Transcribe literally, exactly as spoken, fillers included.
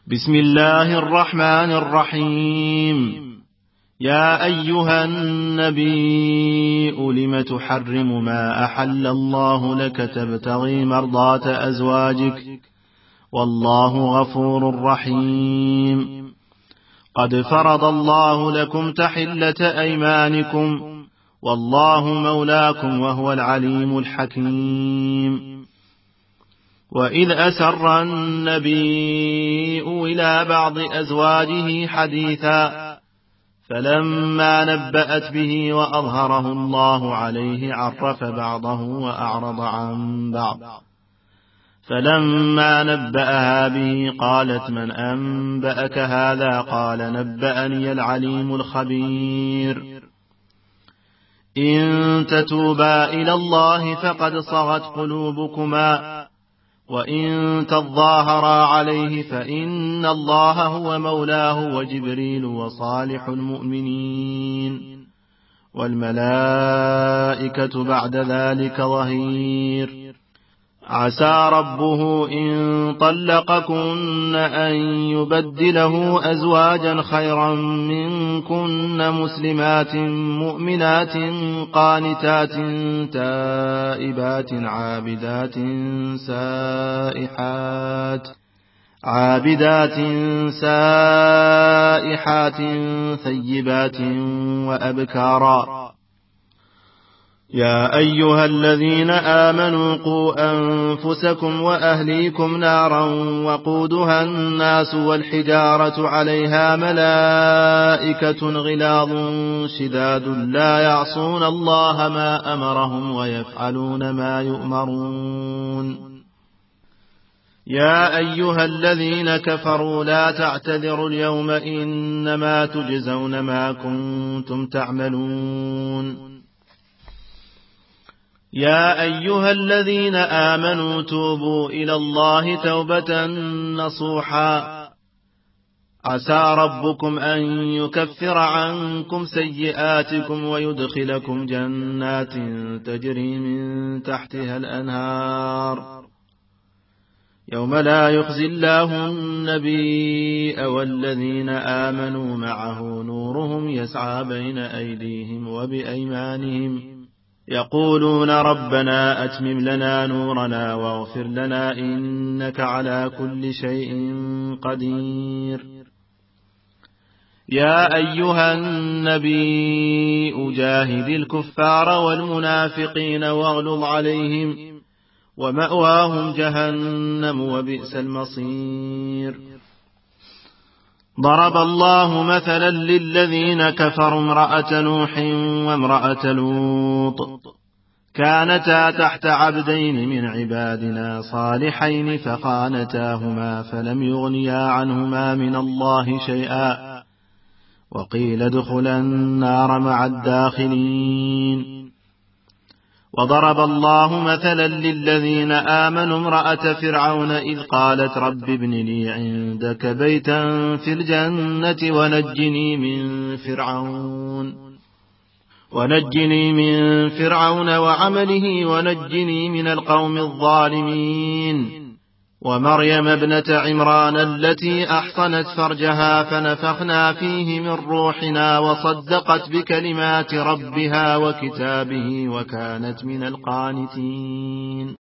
بسم الله الرحمن الرحيم. يا أيها النبي لم تحرم ما أحل الله لك تبتغي مرضات أزواجك والله غفور رحيم. قد فرض الله لكم تحلة أيمانكم والله مولاكم وهو العليم الحكيم. وإذ أسر النبي إلى بعض أزواجه حديثا فلما نبأت به وأظهره الله عليه عرف بعضه وأعرض عن بعض، فلما نبأها به قالت من أنبأك هذا؟ قال نبأني العليم الخبير. إن تتوبا إلى الله فقد صغت قلوبكما وإن تظاهرا عليه فإن الله هو مولاه وجبريل وصالح المؤمنين والملائكة بعد ذلك ظهير. عسى ربه إن طلقكن أن يبدله أزواجا خيرا منكن مسلمات مؤمنات قانتات تائبات عابدات سائحات عابدات سائحات ثيبات وأبكارا. يا أيها الذين آمنوا قوا أنفسكم وأهليكم نارا وقودها الناس والحجارة عليها ملائكة غلاظ شداد لا يعصون الله ما أمرهم ويفعلون ما يؤمرون. يا أيها الذين كفروا لا تعتذروا اليوم إنما تجزون ما كنتم تعملون. يا أيها الذين آمنوا توبوا إلى الله توبة نصوحا عسى ربكم أن يكفر عنكم سيئاتكم ويدخلكم جنات تجري من تحتها الأنهار يوم لا يخزي الله النبي والذين آمنوا معه نورهم يسعى بين أيديهم وبأيمانهم يقولون ربنا أتمم لنا نورنا واغفر لنا إنك على كل شيء قدير. يا أيها النبي جاهد الكفار والمنافقين واغلظ عليهم ومأواهم جهنم وبئس المصير. ضرب الله مثلا للذين كفروا امرأة نوح وامرأة لوط كانتا تحت عبدين من عبادنا صالحين فخانتاهما فلم يغنيا عنهما من الله شيئا وقيل ادخلا النار مع الداخلين. وضرب الله مثلا للذين آمنوا امرأة فرعون إذ قالت رب ابن لي عندك بيتا في الجنة ونجني من فرعون ونجني من فرعون وعمله ونجني من القوم الظالمين. ومريم ابنة عمران التي أحصنت فرجها فنفخنا فيه من روحنا وصدقت بكلمات ربها وكتابه وكانت من القانتين.